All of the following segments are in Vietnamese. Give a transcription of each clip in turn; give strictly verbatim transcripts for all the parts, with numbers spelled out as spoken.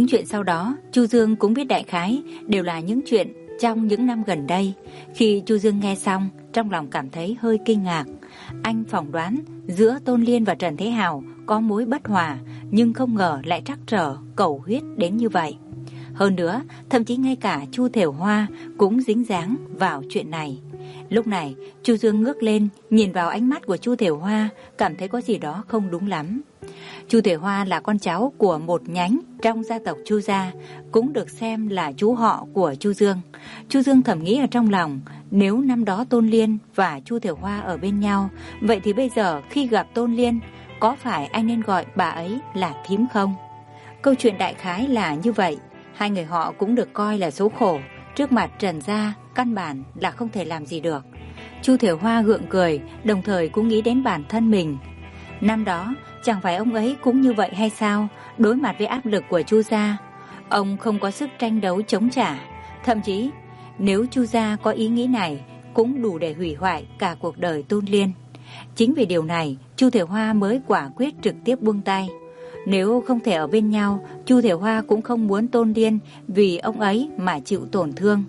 chuyện sau đó, Chu Dương cũng biết đại khái đều là những chuyện trong những năm gần đây. Khi Chu Dương nghe xong, trong lòng cảm thấy hơi kinh ngạc. Anh phỏng đoán giữa Tôn Liên và Trần Thế Hào có mối bất hòa, nhưng không ngờ lại trắc trở cầu huyết đến như vậy. Hơn nữa, thậm chí ngay cả Chu Thiểu Hoa cũng dính dáng vào chuyện này. Lúc này, Chu Dương ngước lên, nhìn vào ánh mắt của Chu Thiểu Hoa, cảm thấy có gì đó không đúng lắm. Chu Thiểu Hoa là con cháu của một nhánh trong gia tộc Chu gia, cũng được xem là chú họ của Chu Dương. Chu Dương thầm nghĩ ở trong lòng, nếu năm đó Tôn Liên và Chu Thiểu Hoa ở bên nhau, vậy thì bây giờ khi gặp Tôn Liên, có phải anh nên gọi bà ấy là thím không? Câu chuyện đại khái là như vậy. Hai người họ cũng được coi là số khổ, trước mặt Trần gia căn bản là không thể làm gì được. Chu Thiểu Hoa gượng cười, đồng thời cũng nghĩ đến bản thân mình. Năm đó, chẳng phải ông ấy cũng như vậy hay sao? Đối mặt với áp lực của Chu gia, ông không có sức tranh đấu chống trả. Thậm chí, nếu Chu gia có ý nghĩ này, cũng đủ để hủy hoại cả cuộc đời Tôn Liên. Chính vì điều này, Chu Thiểu Hoa mới quả quyết trực tiếp buông tay. Nếu không thể ở bên nhau, Chu Thiểu Hoa cũng không muốn Tôn Liên vì ông ấy mà chịu tổn thương.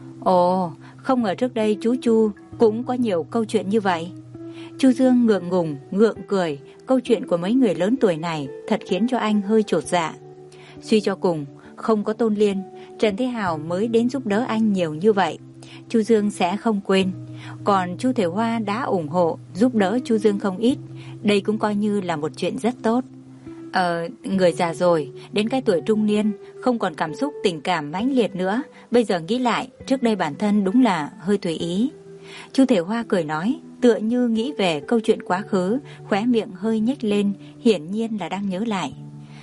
Ồ, không ngờ trước đây chú Chu cũng có nhiều câu chuyện như vậy. Chu Dương ngượng ngùng, ngượng cười. Câu chuyện của mấy người lớn tuổi này thật khiến cho anh hơi chột dạ. Suy cho cùng, không có Tôn Liên, Trần Thế Hào mới đến giúp đỡ anh nhiều như vậy. Chu Dương sẽ không quên. Còn Chu Thiểu Hoa đã ủng hộ, giúp đỡ Chu Dương không ít. Đây cũng coi như là một chuyện rất tốt. Ờ, người già rồi, đến cái tuổi trung niên, không còn cảm xúc tình cảm mãnh liệt nữa. Bây giờ nghĩ lại, trước đây bản thân đúng là hơi tùy ý. Chu Thiểu Hoa cười nói, tựa như nghĩ về câu chuyện quá khứ, khóe miệng hơi nhếch lên, hiển nhiên là đang nhớ lại.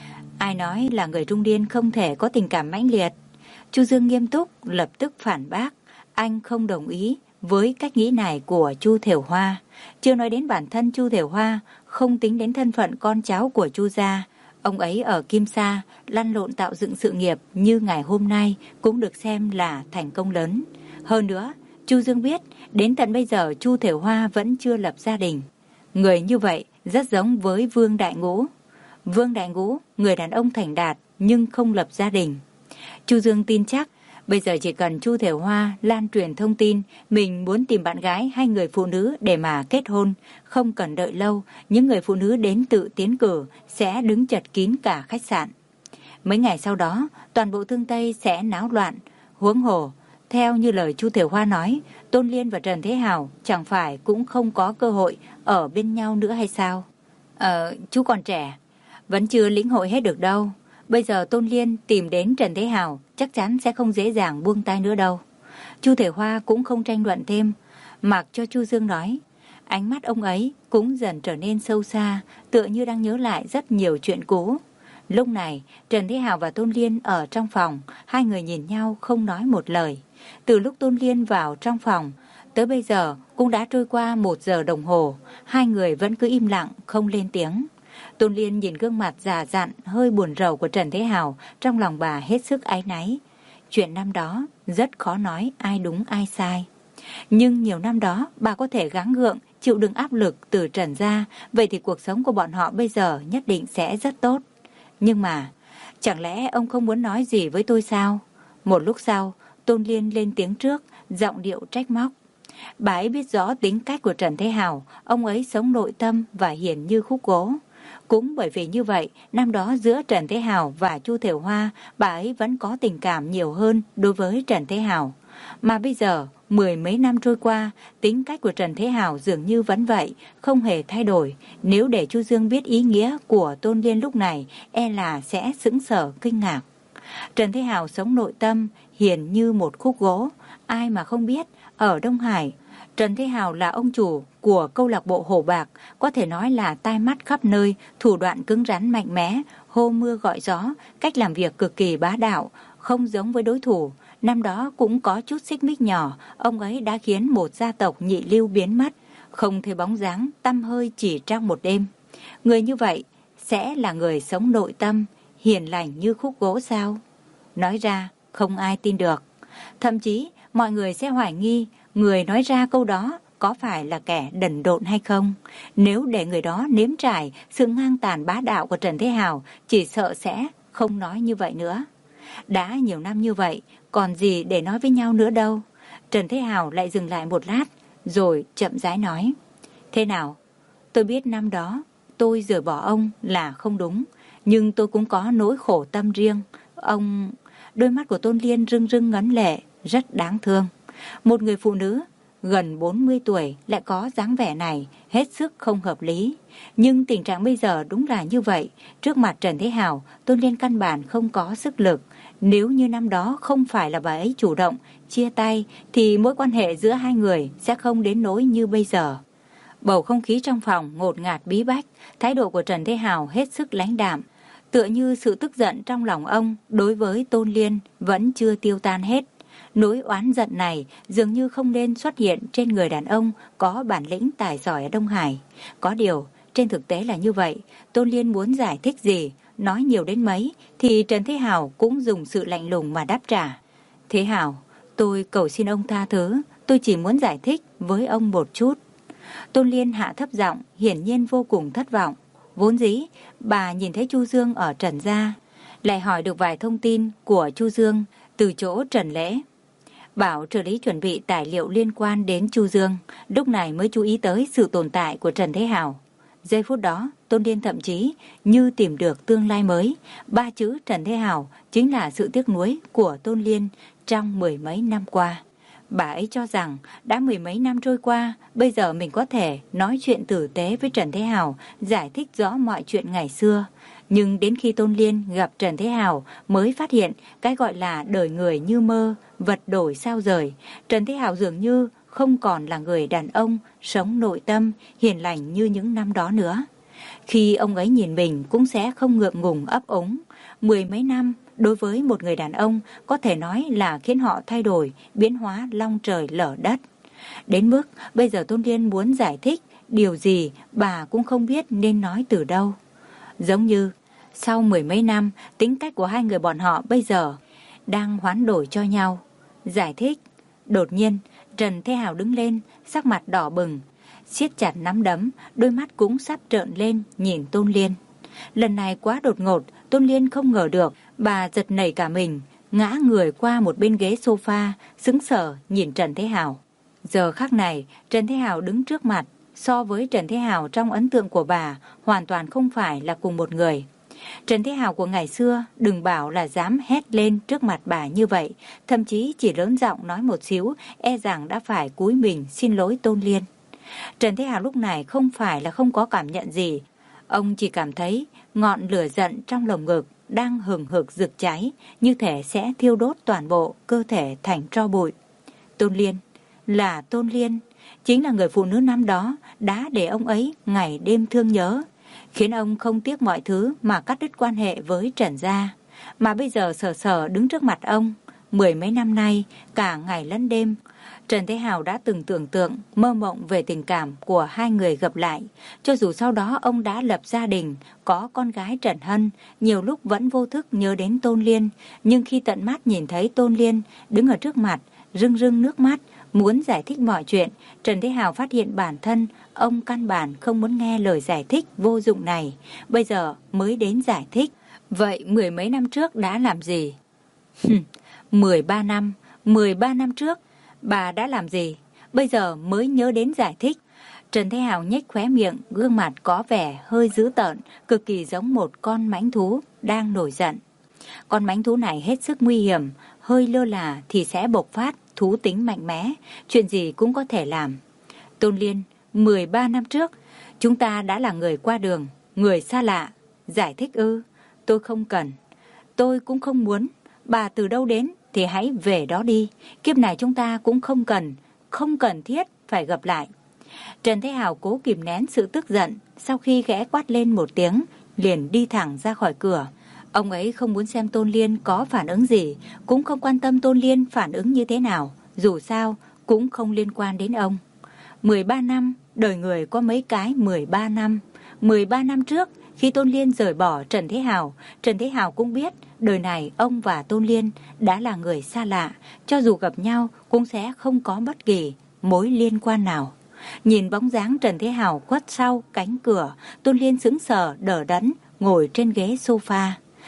Ai nói là người trung niên không thể có tình cảm mãnh liệt? Chu Dương nghiêm túc, lập tức phản bác. Anh không đồng ý với cách nghĩ này của Chu Thiểu Hoa. Chưa nói đến bản thân Chu Thiểu Hoa, không tính đến thân phận con cháu của Chu gia. Ông ấy ở Kim Sa lăn lộn tạo dựng sự nghiệp như ngày hôm nay cũng được xem là thành công lớn. Hơn nữa, Chu Dương biết đến tận bây giờ Chu Thiểu Hoa vẫn chưa lập gia đình. Người như vậy rất giống với Vương Đại Ngũ. Vương Đại Ngũ, người đàn ông thành đạt nhưng không lập gia đình. Chu Dương tin chắc bây giờ chỉ cần Chu Thiểu Hoa lan truyền thông tin mình muốn tìm bạn gái hay người phụ nữ để mà kết hôn, không cần đợi lâu, những người phụ nữ đến tự tiến cử sẽ đứng chật kín cả khách sạn. Mấy ngày sau đó, toàn bộ Thương Tây sẽ náo loạn. Huống hồ, theo như lời Chu Thiểu Hoa nói, Tôn Liên và Trần Thế Hào chẳng phải cũng không có cơ hội ở bên nhau nữa hay sao? Ờ, chú còn trẻ, vẫn chưa lĩnh hội hết được đâu. Bây giờ Tôn Liên tìm đến Trần Thế Hào chắc chắn sẽ không dễ dàng buông tay nữa đâu. Chu Thiểu Hoa cũng không tranh luận thêm, mặc cho Chu Dương nói. Ánh mắt ông ấy cũng dần trở nên sâu xa, tựa như đang nhớ lại rất nhiều chuyện cũ. Lúc này, Trần Thế Hào và Tôn Liên ở trong phòng, hai người nhìn nhau không nói một lời. Từ lúc Tôn Liên vào trong phòng, tới bây giờ cũng đã trôi qua một giờ đồng hồ, hai người vẫn cứ im lặng, không lên tiếng. Tôn Liên nhìn gương mặt già dặn, hơi buồn rầu của Trần Thế Hào, trong lòng bà hết sức áy náy. Chuyện năm đó rất khó nói ai đúng ai sai. Nhưng nhiều năm đó bà có thể gắng gượng, chịu đựng áp lực từ Trần gia, vậy thì cuộc sống của bọn họ bây giờ nhất định sẽ rất tốt. Nhưng mà, chẳng lẽ ông không muốn nói gì với tôi sao? Một lúc sau, Tôn Liên lên tiếng trước, giọng điệu trách móc. Bà ấy biết rõ tính cách của Trần Thế Hào, ông ấy sống nội tâm và hiền như khúc gỗ. Cũng bởi vì như vậy, năm đó giữa Trần Thế Hào và Chu Thiểu Hoa, bà ấy vẫn có tình cảm nhiều hơn đối với Trần Thế Hào. Mà bây giờ, mười mấy năm trôi qua, tính cách của Trần Thế Hào dường như vẫn vậy, không hề thay đổi. Nếu để Chu Dương biết ý nghĩa của Tôn Liên lúc này, e là sẽ sững sờ kinh ngạc. Trần Thế Hào sống nội tâm, hiền như một khúc gỗ. Ai mà không biết, ở Đông Hải, Trần Thế Hào là ông chủ của câu lạc bộ Hổ Bạc, có thể nói là tai mắt khắp nơi, thủ đoạn cứng rắn mạnh mẽ, hô mưa gọi gió, cách làm việc cực kỳ bá đạo, không giống với đối thủ. Năm đó cũng có chút xích mích nhỏ, ông ấy đã khiến một gia tộc nhị lưu biến mất, không thấy bóng dáng, tăm hơi chỉ trong một đêm. Người như vậy sẽ là người sống nội tâm, hiền lành như khúc gỗ sao? Nói ra không ai tin được. Thậm chí mọi người sẽ hoài nghi người nói ra câu đó có phải là kẻ đần độn hay không. Nếu để người đó nếm trải sự ngang tàn bá đạo của Trần Thế Hào, chỉ sợ sẽ không nói như vậy nữa. Đã nhiều năm như vậy, còn gì để nói với nhau nữa đâu. Trần Thế Hào lại dừng lại một lát, rồi chậm rãi nói. Thế nào? Tôi biết năm đó tôi rời bỏ ông là không đúng, nhưng tôi cũng có nỗi khổ tâm riêng. Ông... Đôi mắt của Tôn Liên rưng rưng ngấn lệ, rất đáng thương. Một người phụ nữ gần bốn mươi tuổi lại có dáng vẻ này, hết sức không hợp lý. Nhưng tình trạng bây giờ đúng là như vậy. Trước mặt Trần Thế Hào, Tôn Liên căn bản không có sức lực. Nếu như năm đó không phải là bà ấy chủ động chia tay, thì mối quan hệ giữa hai người sẽ không đến nỗi như bây giờ. Bầu không khí trong phòng ngột ngạt bí bách, thái độ của Trần Thế Hào hết sức lãnh đạm. Tựa như sự tức giận trong lòng ông đối với Tôn Liên vẫn chưa tiêu tan hết. Nỗi oán giận này dường như không nên xuất hiện trên người đàn ông có bản lĩnh tài giỏi ở Đông Hải. Có điều, trên thực tế là như vậy. Tôn Liên muốn giải thích gì, nói nhiều đến mấy, thì Trần Thế Hào cũng dùng sự lạnh lùng mà đáp trả. Thế Hào, tôi cầu xin ông tha thứ, tôi chỉ muốn giải thích với ông một chút. Tôn Liên hạ thấp giọng, hiển nhiên vô cùng thất vọng. Vốn dĩ, bà nhìn thấy Chu Dương ở Trần gia, lại hỏi được vài thông tin của Chu Dương từ chỗ Trần Lễ. Bảo trợ lý chuẩn bị tài liệu liên quan đến Chu Dương, lúc này mới chú ý tới sự tồn tại của Trần Thế Hào. Giây phút đó, Tôn Liên thậm chí như tìm được tương lai mới. Ba chữ Trần Thế Hào chính là sự tiếc nuối của Tôn Liên trong mười mấy năm qua. Bà ấy cho rằng đã mười mấy năm trôi qua, bây giờ mình có thể nói chuyện tử tế với Trần Thế Hào, giải thích rõ mọi chuyện ngày xưa. Nhưng đến khi Tôn Liên gặp Trần Thế Hào mới phát hiện cái gọi là đời người như mơ, vật đổi sao rời. Trần Thế Hào dường như không còn là người đàn ông sống nội tâm, hiền lành như những năm đó nữa. Khi ông ấy nhìn mình cũng sẽ không ngượng ngùng ấp úng. Mười mấy năm đối với một người đàn ông có thể nói là khiến họ thay đổi, biến hóa long trời lở đất. Đến mức bây giờ Tôn Liên muốn giải thích điều gì bà cũng không biết nên nói từ đâu. Giống như sau mười mấy năm, tính cách của hai người bọn họ bây giờ đang hoán đổi cho nhau. Giải thích. Đột nhiên, Trần Thế Hào đứng lên, sắc mặt đỏ bừng, siết chặt nắm đấm, đôi mắt cũng sắp trợn lên nhìn Tôn Liên. Lần này quá đột ngột, Tôn Liên không ngờ được, bà giật nảy cả mình, ngã người qua một bên ghế sofa, sững sờ nhìn Trần Thế Hào. Giờ khắc này, Trần Thế Hào đứng trước mặt, so với Trần Thế Hào trong ấn tượng của bà, hoàn toàn không phải là cùng một người. Trần Thế Hào của ngày xưa đừng bảo là dám hét lên trước mặt bà như vậy, thậm chí chỉ lớn giọng nói một xíu, e rằng đã phải cúi mình xin lỗi Tôn Liên. Trần Thế Hào lúc này không phải là không có cảm nhận gì, ông chỉ cảm thấy ngọn lửa giận trong lồng ngực đang hừng hực rực cháy, như thể sẽ thiêu đốt toàn bộ cơ thể thành tro bụi. Tôn Liên, là Tôn Liên, chính là người phụ nữ năm đó đã để ông ấy ngày đêm thương nhớ, khiến ông không tiếc mọi thứ mà cắt đứt quan hệ với Trần gia. Mà bây giờ sờ sờ đứng trước mặt ông, mười mấy năm nay, cả ngày lẫn đêm, Trần Thế Hào đã từng tưởng tượng, mơ mộng về tình cảm của hai người gặp lại. Cho dù sau đó ông đã lập gia đình, có con gái Trần Hân, nhiều lúc vẫn vô thức nhớ đến Tôn Liên. Nhưng khi tận mắt nhìn thấy Tôn Liên đứng ở trước mặt, rưng rưng nước mắt, muốn giải thích mọi chuyện, Trần Thế Hào phát hiện bản thân ông căn bản không muốn nghe lời giải thích vô dụng này. Bây giờ mới đến giải thích. Vậy mười mấy năm trước đã làm gì? Mười ba năm, mười ba năm trước bà đã làm gì? Bây giờ mới nhớ đến giải thích. Trần Thế Hào nhếch khóe miệng, gương mặt có vẻ hơi dữ tợn, cực kỳ giống một con mãnh thú đang nổi giận. Con mãnh thú này hết sức nguy hiểm, hơi lơ là thì sẽ bộc phát thú tính mạnh mẽ, chuyện gì cũng có thể làm. Tôn Liên, mười ba năm trước, chúng ta đã là người qua đường, người xa lạ. Giải thích ư? Tôi không cần. Tôi cũng không muốn. Bà từ đâu đến thì hãy về đó đi. Kiếp này chúng ta cũng không cần, không cần thiết phải gặp lại. Trần Thế Hào cố kìm nén sự tức giận, sau khi khẽ quát lên một tiếng, liền đi thẳng ra khỏi cửa. Ông ấy không muốn xem Tôn Liên có phản ứng gì, cũng không quan tâm Tôn Liên phản ứng như thế nào, dù sao cũng không liên quan đến ông. mười ba năm, đời người có mấy cái mười ba năm. mười ba năm trước, khi Tôn Liên rời bỏ Trần Thế Hào, Trần Thế Hào cũng biết đời này ông và Tôn Liên đã là người xa lạ, cho dù gặp nhau cũng sẽ không có bất kỳ mối liên quan nào. Nhìn bóng dáng Trần Thế Hào khuất sau cánh cửa, Tôn Liên sững sờ đờ đẫn ngồi trên ghế sofa.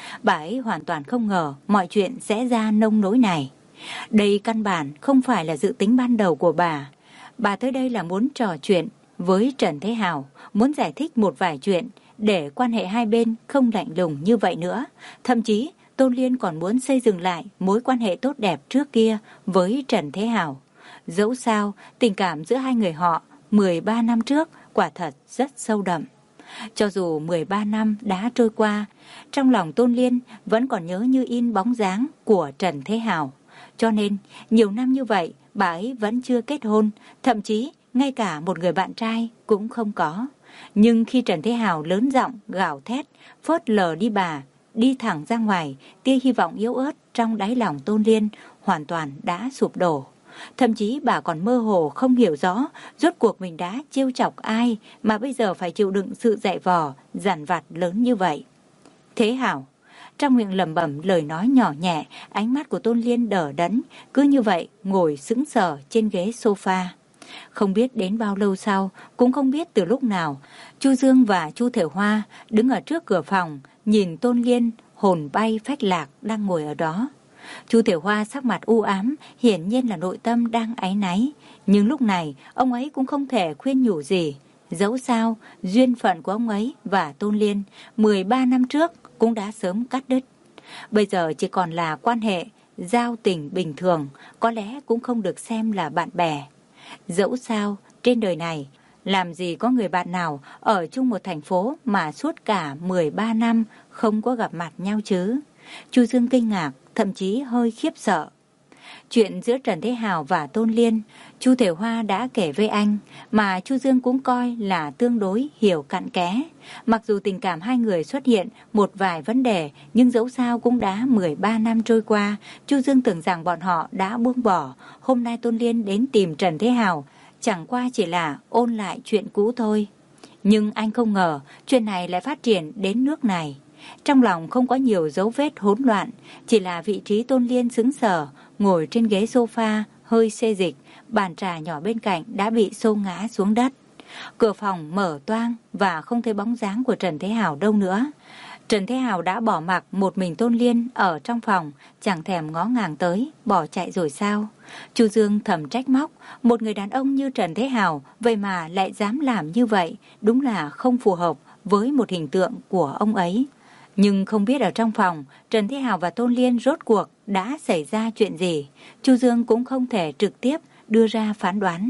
Bà ấy hoàn toàn không ngờ mọi chuyện sẽ ra nông nỗi này. Đây căn bản không phải là dự tính ban đầu của bà. Bà tới đây là muốn trò chuyện với Trần Thế Hào, muốn giải thích một vài chuyện để quan hệ hai bên không lạnh lùng như vậy nữa. Thậm chí Tôn Liên còn muốn xây dựng lại mối quan hệ tốt đẹp trước kia với Trần Thế Hào. Dẫu sao, tình cảm giữa hai người họ mười ba năm trước quả thật rất sâu đậm. Cho dù mười ba năm đã trôi qua, trong lòng Tôn Liên vẫn còn nhớ như in bóng dáng của Trần Thế Hào. Cho nên, nhiều năm như vậy, bà ấy vẫn chưa kết hôn, thậm chí ngay cả một người bạn trai cũng không có. Nhưng khi Trần Thế Hào lớn giọng gào thét, phớt lờ đi bà, đi thẳng ra ngoài, tia hy vọng yếu ớt trong đáy lòng Tôn Liên hoàn toàn đã sụp đổ. Thậm chí bà còn mơ hồ không hiểu rõ rốt cuộc mình đã trêu chọc ai mà bây giờ phải chịu đựng sự dạy vò, dằn vặt lớn như vậy. Thế Hảo, trong miệng lẩm bẩm lời nói nhỏ nhẹ, ánh mắt của Tôn Liên đờ đẫn, cứ như vậy ngồi sững sờ trên ghế sofa. Không biết đến bao lâu sau, cũng không biết từ lúc nào, Chu Dương và Chu Thể Hoa đứng ở trước cửa phòng, nhìn Tôn Liên hồn bay phách lạc đang ngồi ở đó. Chu Thể Hoa sắc mặt u ám, hiển nhiên là nội tâm đang áy náy. Nhưng lúc này, ông ấy cũng không thể khuyên nhủ gì. Dẫu sao, duyên phận của ông ấy và Tôn Liên mười ba năm trước cũng đã sớm cắt đứt. Bây giờ chỉ còn là quan hệ, giao tình bình thường, có lẽ cũng không được xem là bạn bè. Dẫu sao, trên đời này, làm gì có người bạn nào ở chung một thành phố mà suốt cả mười ba năm không có gặp mặt nhau chứ. Chu Dương kinh ngạc, thậm chí hơi khiếp sợ. Chuyện giữa Trần Thế Hào và Tôn Liên, Chu Thể Hoa đã kể với anh, mà Chu Dương cũng coi là tương đối hiểu cặn kẽ. Mặc dù tình cảm hai người xuất hiện một vài vấn đề, nhưng dẫu sao cũng đã mười ba năm trôi qua, Chu Dương tưởng rằng bọn họ đã buông bỏ. Hôm nay Tôn Liên đến tìm Trần Thế Hào, chẳng qua chỉ là ôn lại chuyện cũ thôi. Nhưng anh không ngờ, chuyện này lại phát triển đến nước này. Trong lòng không có nhiều dấu vết hỗn loạn, chỉ là vị trí Tôn Liên sững sờ, ngồi trên ghế sofa, hơi xê dịch, bàn trà nhỏ bên cạnh đã bị xô ngã xuống đất. Cửa phòng mở toang và không thấy bóng dáng của Trần Thế Hào đâu nữa. Trần Thế Hào đã bỏ mặc một mình Tôn Liên ở trong phòng, chẳng thèm ngó ngàng tới, bỏ chạy rồi sao? Chu Dương thầm trách móc, một người đàn ông như Trần Thế Hào vậy mà lại dám làm như vậy, đúng là không phù hợp với một hình tượng của ông ấy. Nhưng không biết ở trong phòng, Trần Thế Hào và Tôn Liên rốt cuộc đã xảy ra chuyện gì, Chu Dương cũng không thể trực tiếp đưa ra phán đoán.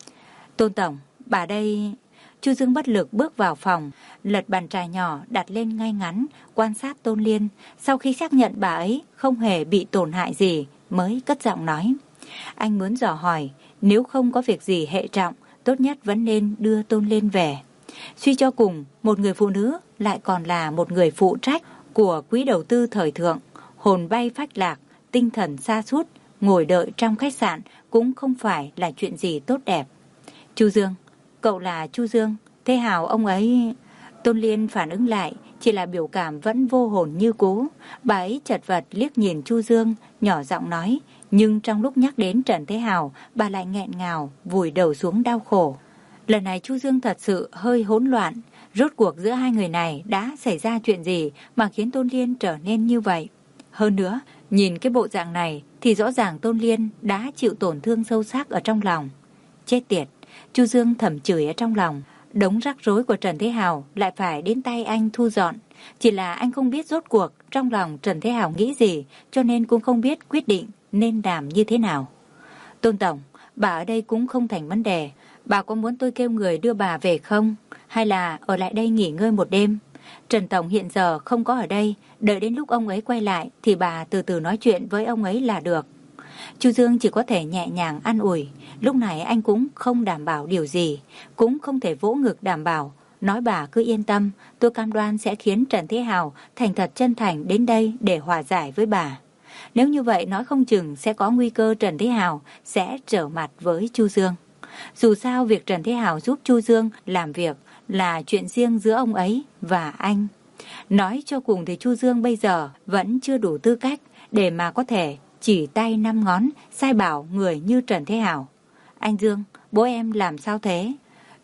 Tôn Tổng, bà đây... Chu Dương bất lực bước vào phòng, lật bàn trà nhỏ đặt lên ngay ngắn, quan sát Tôn Liên. Sau khi xác nhận bà ấy không hề bị tổn hại gì, mới cất giọng nói. Anh muốn dò hỏi, nếu không có việc gì hệ trọng, tốt nhất vẫn nên đưa Tôn Liên về. Suy cho cùng, một người phụ nữ lại còn là một người phụ trách của quỹ đầu tư thời thượng, hồn bay phách lạc, tinh thần sa sút, ngồi đợi trong khách sạn cũng không phải là chuyện gì tốt đẹp. Chu Dương, cậu là Chu Dương, Thế Hào ông ấy... Tôn Liên phản ứng lại, chỉ là biểu cảm vẫn vô hồn như cũ. Bà ấy chật vật liếc nhìn Chu Dương, nhỏ giọng nói, nhưng trong lúc nhắc đến Trần Thế Hào, bà lại nghẹn ngào, vùi đầu xuống đau khổ. Lần này Chu Dương thật sự hơi hỗn loạn, rốt cuộc giữa hai người này đã xảy ra chuyện gì mà khiến Tôn Liên trở nên như vậy. Hơn nữa, nhìn cái bộ dạng này thì rõ ràng Tôn Liên đã chịu tổn thương sâu sắc ở trong lòng. Chết tiệt, Chu Dương thầm chửi ở trong lòng, đống rắc rối của Trần Thế Hào lại phải đến tay anh thu dọn. Chỉ là anh không biết rốt cuộc trong lòng Trần Thế Hào nghĩ gì, cho nên cũng không biết quyết định nên làm như thế nào. Tôn Tổng, bà ở đây cũng không thành vấn đề. Bà có muốn tôi kêu người đưa bà về không? Hay là ở lại đây nghỉ ngơi một đêm? Trần Tổng hiện giờ không có ở đây, đợi đến lúc ông ấy quay lại thì bà từ từ nói chuyện với ông ấy là được. Chu Dương chỉ có thể nhẹ nhàng an ủi. Lúc này anh cũng không đảm bảo điều gì, cũng không thể vỗ ngực đảm bảo. Nói bà cứ yên tâm, tôi cam đoan sẽ khiến Trần Thế Hào thành thật chân thành đến đây để hòa giải với bà. Nếu như vậy nói không chừng sẽ có nguy cơ Trần Thế Hào sẽ trở mặt với Chu Dương. Dù sao việc Trần Thế Hào giúp Chu Dương làm việc là chuyện riêng giữa ông ấy và anh. Nói cho cùng thì Chu Dương bây giờ vẫn chưa đủ tư cách để mà có thể chỉ tay năm ngón sai bảo người như Trần Thế Hào. Anh Dương, bố em làm sao thế?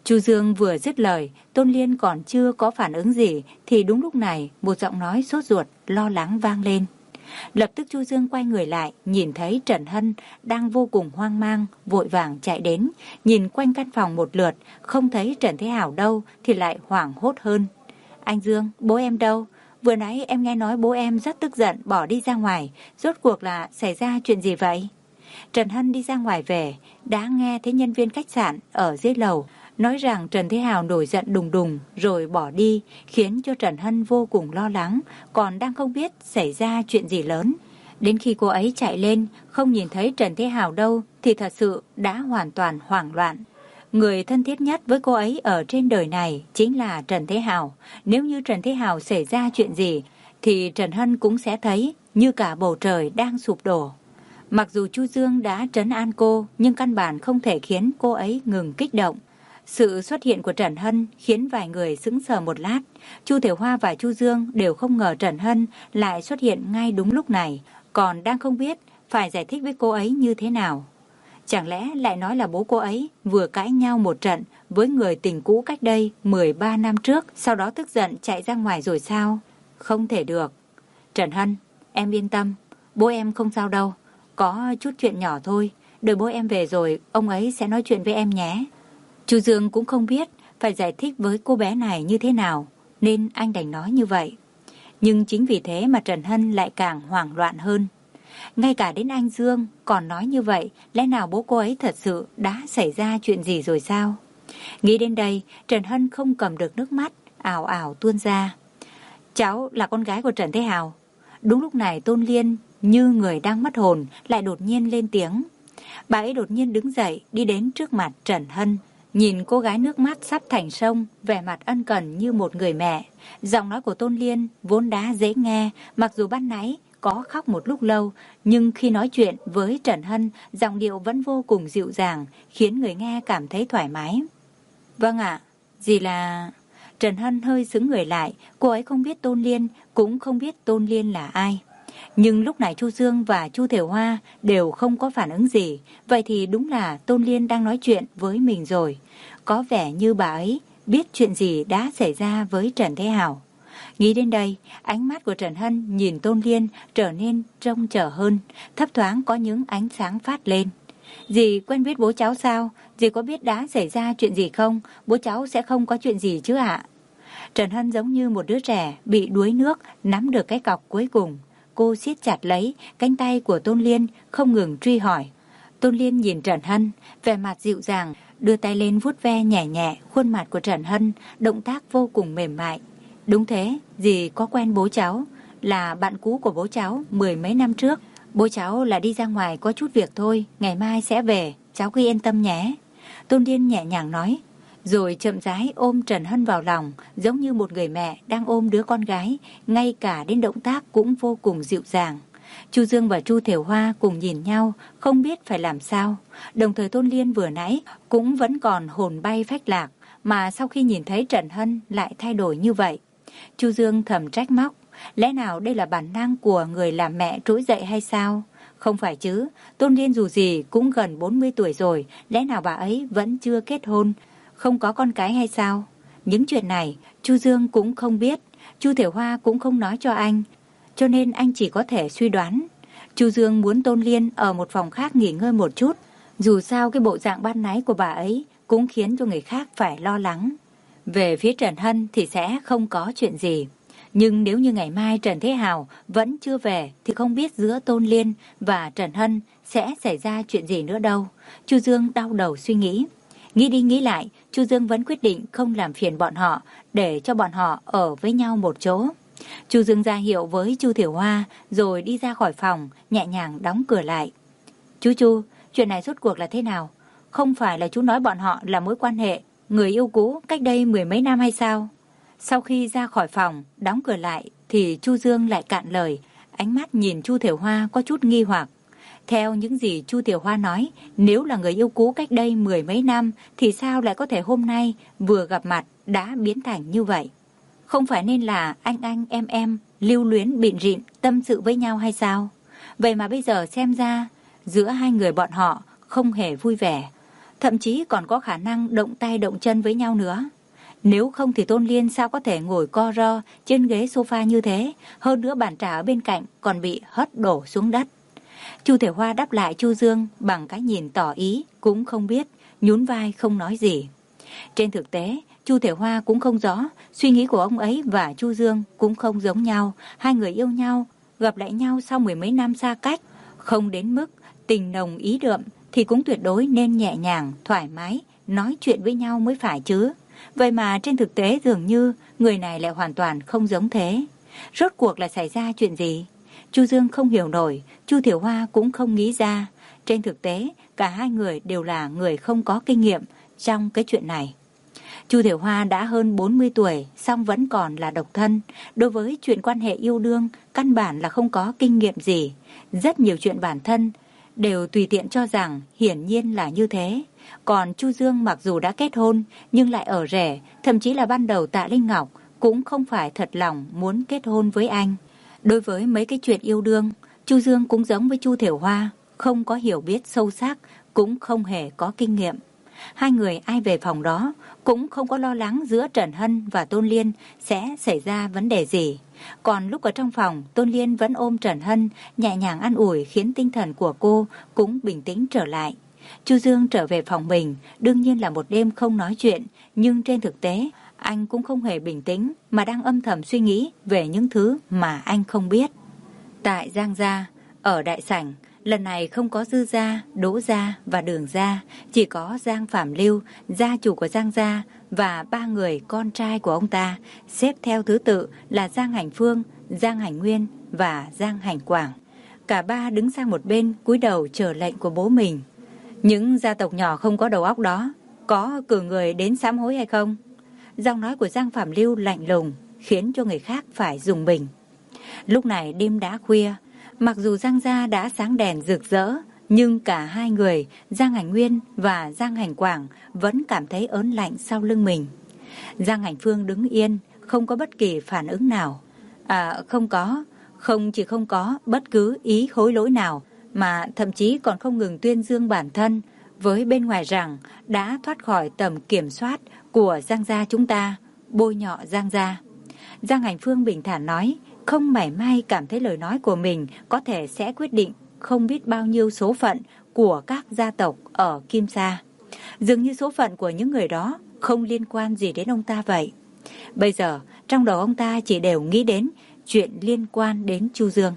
Chu Dương vừa dứt lời, Tôn Liên còn chưa có phản ứng gì thì đúng lúc này một giọng nói sốt ruột, lo lắng vang lên. Lập tức Chu Dương quay người lại, nhìn thấy Trần Hân đang vô cùng hoang mang, vội vàng chạy đến, nhìn quanh căn phòng một lượt, không thấy Trần Thế Hảo đâu thì lại hoảng hốt hơn. Anh Dương, bố em đâu? Vừa nãy em nghe nói bố em rất tức giận bỏ đi ra ngoài, rốt cuộc là xảy ra chuyện gì vậy? Trần Hân đi ra ngoài về, đã nghe thấy nhân viên khách sạn ở dưới lầu nói rằng Trần Thế Hào nổi giận đùng đùng rồi bỏ đi, khiến cho Trần Hân vô cùng lo lắng, còn đang không biết xảy ra chuyện gì lớn. Đến khi cô ấy chạy lên, không nhìn thấy Trần Thế Hào đâu thì thật sự đã hoàn toàn hoảng loạn. Người thân thiết nhất với cô ấy ở trên đời này chính là Trần Thế Hào. Nếu như Trần Thế Hào xảy ra chuyện gì thì Trần Hân cũng sẽ thấy như cả bầu trời đang sụp đổ. Mặc dù Chu Dương đã trấn an cô, nhưng căn bản không thể khiến cô ấy ngừng kích động. Sự xuất hiện của Trần Hân khiến vài người sững sờ một lát. Chu Tiểu Hoa và Chu Dương đều không ngờ Trần Hân lại xuất hiện ngay đúng lúc này, còn đang không biết phải giải thích với cô ấy như thế nào. Chẳng lẽ lại nói là bố cô ấy vừa cãi nhau một trận với người tình cũ cách đây mười ba năm trước, sau đó tức giận chạy ra ngoài rồi sao? Không thể được. Trần Hân, em yên tâm, bố em không sao đâu. Có chút chuyện nhỏ thôi, đợi bố em về rồi ông ấy sẽ nói chuyện với em nhé. Chu Dương cũng không biết phải giải thích với cô bé này như thế nào, nên anh đành nói như vậy. Nhưng chính vì thế mà Trần Hân lại càng hoảng loạn hơn. Ngay cả đến anh Dương còn nói như vậy, lẽ nào bố cô ấy thật sự đã xảy ra chuyện gì rồi sao? Nghĩ đến đây, Trần Hân không cầm được nước mắt, ảo ảo tuôn ra. Cháu là con gái của Trần Thế Hào. Đúng lúc này Tôn Liên như người đang mất hồn lại đột nhiên lên tiếng. Bà ấy đột nhiên đứng dậy đi đến trước mặt Trần Hân, nhìn cô gái nước mắt sắp thành sông, vẻ mặt ân cần như một người mẹ. Giọng nói của Tôn Liên vốn đã dễ nghe, mặc dù ban nãy có khóc một lúc lâu, nhưng khi nói chuyện với Trần Hân, giọng điệu vẫn vô cùng dịu dàng, khiến người nghe cảm thấy thoải mái. Vâng ạ, dì là... Trần Hân hơi sững người lại, cô ấy không biết Tôn Liên, cũng không biết Tôn Liên là ai. Nhưng lúc này Chu Dương và Chu Thiểu Hoa đều không có phản ứng gì, vậy thì đúng là Tôn Liên đang nói chuyện với mình rồi. Có vẻ như bà ấy biết chuyện gì đã xảy ra với Trần Thế Hào. Nghĩ đến đây, ánh mắt của Trần Hân nhìn Tôn Liên trở nên trông chờ hơn, thấp thoáng có những ánh sáng phát lên. Dì quen biết bố cháu sao? Dì có biết đã xảy ra chuyện gì không? Bố cháu sẽ không có chuyện gì chứ ạ? Trần Hân giống như một đứa trẻ bị đuối nước, nắm được cái cọc cuối cùng. Cô siết chặt lấy cánh tay của Tôn Liên, không ngừng truy hỏi. Tôn Liên nhìn Trần Hân, vẻ mặt dịu dàng, đưa tay lên vuốt ve nhẹ nhẹ khuôn mặt của Trần Hân, động tác vô cùng mềm mại. Đúng thế, dì có quen bố cháu, là bạn cũ của bố cháu mười mấy năm trước. Bố cháu là đi ra ngoài có chút việc thôi, ngày mai sẽ về, cháu cứ yên tâm nhé. Tôn Liên nhẹ nhàng nói, rồi chậm rãi ôm Trần Hân vào lòng, giống như một người mẹ đang ôm đứa con gái, ngay cả đến động tác cũng vô cùng dịu dàng. Chu Dương và Chu Thiểu Hoa cùng nhìn nhau, không biết phải làm sao. Đồng thời Tôn Liên vừa nãy cũng vẫn còn hồn bay phách lạc, mà sau khi nhìn thấy Trần Hân lại thay đổi như vậy. Chu Dương thầm trách móc, lẽ nào đây là bản năng của người làm mẹ trỗi dậy hay sao? Không phải chứ, Tôn Liên dù gì cũng gần bốn mươi tuổi rồi, lẽ nào bà ấy vẫn chưa kết hôn, không có con cái hay sao? Những chuyện này Chu Dương cũng không biết, Chu Thiểu Hoa cũng không nói cho anh, cho nên anh chỉ có thể suy đoán. Chu Dương muốn Tôn Liên ở một phòng khác nghỉ ngơi một chút, dù sao cái bộ dạng ban nãy của bà ấy cũng khiến cho người khác phải lo lắng. Về phía Trần Hân thì sẽ không có chuyện gì, nhưng nếu như ngày mai Trần Thế Hào vẫn chưa về thì không biết giữa Tôn Liên và Trần Hân sẽ xảy ra chuyện gì nữa đâu. Chu Dương đau đầu suy nghĩ. Nghĩ đi nghĩ lại, Chu Dương vẫn quyết định không làm phiền bọn họ, để cho bọn họ ở với nhau một chỗ. Chu Dương ra hiệu với Chu Thiểu Hoa rồi đi ra khỏi phòng, nhẹ nhàng đóng cửa lại. Chú Chu, chuyện này rốt cuộc là thế nào? Không phải là chú nói bọn họ là mối quan hệ người yêu cũ cách đây mười mấy năm hay sao? Sau khi ra khỏi phòng, đóng cửa lại thì Chu Dương lại cạn lời, ánh mắt nhìn Chu Thiểu Hoa có chút nghi hoặc. Theo những gì Chu Tiểu Hoa nói, nếu là người yêu cũ cách đây mười mấy năm thì sao lại có thể hôm nay vừa gặp mặt đã biến thành như vậy? Không phải nên là anh anh em em lưu luyến bịn rịn tâm sự với nhau hay sao? Vậy mà bây giờ xem ra giữa hai người bọn họ không hề vui vẻ. thậm chí còn có khả năng động tay động chân với nhau nữa. Nếu không thì Tôn Liên sao có thể ngồi co ro trên ghế sofa như thế, hơn nữa bàn trà ở bên cạnh còn bị hất đổ xuống đất. Chu Thể Hoa đáp lại Chu Dương bằng cái nhìn tỏ ý, cũng không biết, nhún vai không nói gì. Trên thực tế, Chu Thể Hoa cũng không rõ, suy nghĩ của ông ấy và Chu Dương cũng không giống nhau. Hai người yêu nhau, gặp lại nhau sau mười mấy năm xa cách, không đến mức tình nồng ý đượm thì cũng tuyệt đối nên nhẹ nhàng, thoải mái, nói chuyện với nhau mới phải chứ. Vậy mà trên thực tế dường như người này lại hoàn toàn không giống thế. Rốt cuộc là xảy ra chuyện gì? Chu Dương không hiểu nổi, Chu Thiểu Hoa cũng không nghĩ ra. Trên thực tế, cả hai người đều là người không có kinh nghiệm trong cái chuyện này. Chu Thiểu Hoa đã hơn bốn mươi tuổi, song vẫn còn là độc thân. Đối với chuyện quan hệ yêu đương, căn bản là không có kinh nghiệm gì. Rất nhiều chuyện bản thân đều tùy tiện cho rằng hiển nhiên là như thế. Còn Chu Dương mặc dù đã kết hôn, nhưng lại ở rể, thậm chí là ban đầu Tạ Linh Ngọc cũng không phải thật lòng muốn kết hôn với anh. Đối với mấy cái chuyện yêu đương, Chu Dương cũng giống với Chu Thiểu Hoa, không có hiểu biết sâu sắc, cũng không hề có kinh nghiệm. Hai người ai về phòng đó cũng không có lo lắng giữa Trần Hân và Tôn Liên sẽ xảy ra vấn đề gì. Còn lúc ở trong phòng, Tôn Liên vẫn ôm Trần Hân, nhẹ nhàng an ủi khiến tinh thần của cô cũng bình tĩnh trở lại. Chu Dương trở về phòng mình, đương nhiên là một đêm không nói chuyện, nhưng trên thực tế, anh cũng không hề bình tĩnh mà đang âm thầm suy nghĩ về những thứ mà anh không biết. Tại Giang Gia, ở đại sảnh, lần này không có Dư Gia, Đỗ Gia và Đường Gia, chỉ có Giang Phạm Lưu, gia chủ của Giang Gia và ba người con trai của ông ta, xếp theo thứ tự là Giang Hành Phương, Giang Hành Nguyên và Giang Hành Quảng. Cả ba đứng sang một bên cúi đầu chờ lệnh của bố mình. Những gia tộc nhỏ không có đầu óc đó, có cử người đến sám hối hay không? Giọng nói của Giang Phạm Lưu lạnh lùng, khiến cho người khác phải rùng mình. Lúc này đêm đã khuya, mặc dù Giang Gia đã sáng đèn rực rỡ, nhưng cả hai người, Giang Hành Nguyên và Giang Hành Quảng vẫn cảm thấy ớn lạnh sau lưng mình. Giang Hành Phương đứng yên, không có bất kỳ phản ứng nào. À không có, không chỉ không có bất cứ ý hối lỗi nào, mà thậm chí còn không ngừng tuyên dương bản thân với bên ngoài rằng đã thoát khỏi tầm kiểm soát của Giang Gia chúng ta, bôi nhọ Giang Gia. Giang Hành Phương bình thản nói, không mảy may cảm thấy lời nói của mình có thể sẽ quyết định không biết bao nhiêu số phận của các gia tộc ở Kim Sa. Dường như số phận của những người đó không liên quan gì đến ông ta vậy. Bây giờ, trong đầu ông ta chỉ đều nghĩ đến chuyện liên quan đến Chu Dương.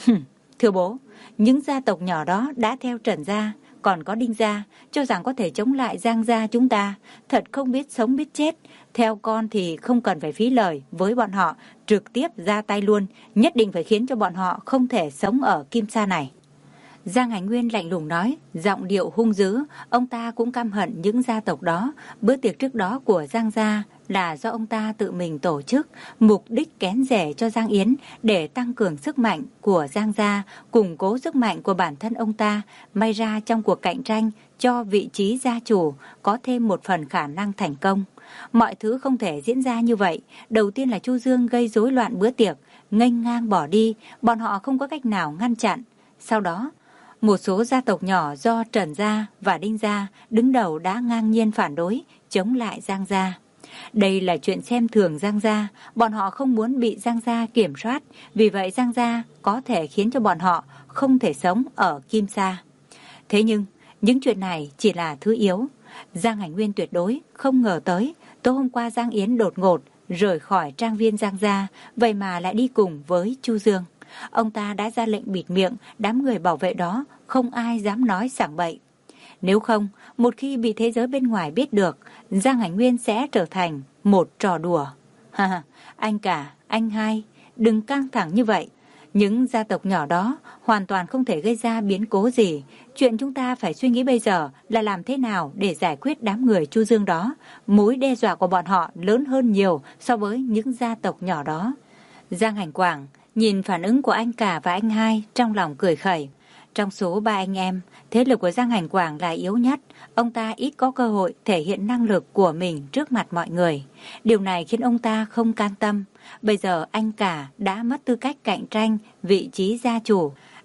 Thưa bố, những gia tộc nhỏ đó đã theo Trần Gia, còn có Đinh Gia, cho rằng có thể chống lại Giang Gia chúng ta. Thật không biết sống biết chết. Theo con thì không cần phải phí lời với bọn họ, trực tiếp ra tay luôn, nhất định phải khiến cho bọn họ không thể sống ở Kim Sa này. Giang Hành Nguyên lạnh lùng nói, giọng điệu hung dữ, ông ta cũng căm hận những gia tộc đó. Bữa tiệc trước đó của Giang Gia là do ông ta tự mình tổ chức, mục đích kén rẻ cho Giang Yến để tăng cường sức mạnh của Giang Gia, củng cố sức mạnh của bản thân ông ta, may ra trong cuộc cạnh tranh cho vị trí gia chủ có thêm một phần khả năng thành công. Mọi thứ không thể diễn ra như vậy. Đầu tiên là Chu Dương gây rối loạn bữa tiệc, nghênh ngang bỏ đi, bọn họ không có cách nào ngăn chặn. Sau đó, một số gia tộc nhỏ do Trần Gia và Đinh Gia đứng đầu đã ngang nhiên phản đối, chống lại Giang Gia. Đây là chuyện xem thường Giang Gia, bọn họ không muốn bị Giang Gia kiểm soát, vì vậy Giang Gia có thể khiến cho bọn họ không thể sống ở Kim Sa. Thế nhưng, những chuyện này chỉ là thứ yếu. Giang Hành Nguyên tuyệt đối không ngờ tới, tối hôm qua Giang Yến đột ngột rời khỏi trang viên Giang Gia, vậy mà lại đi cùng với Chu Dương. Ông ta đã ra lệnh bịt miệng đám người bảo vệ đó, không ai dám nói sảng bậy. Nếu không, một khi bị thế giới bên ngoài biết được, Giang Hành Nguyên sẽ trở thành một trò đùa. Ha ha, anh cả, anh hai, đừng căng thẳng như vậy. Những gia tộc nhỏ đó hoàn toàn không thể gây ra biến cố gì. Chuyện chúng ta phải suy nghĩ bây giờ là làm thế nào để giải quyết đám người Chu Dương đó. Mối đe dọa của bọn họ lớn hơn nhiều so với những gia tộc nhỏ đó. Giang Hành Quảng nhìn phản ứng của anh cả và anh hai, trong lòng cười khẩy. Trong số ba anh em, thế lực của Giang Hành Quảng là yếu nhất. Ông ta ít có cơ hội thể hiện năng lực của mình trước mặt mọi người. Điều này khiến ông ta không can tâm. Bây giờ anh cả đã mất tư cách cạnh tranh vị trí gia chủ.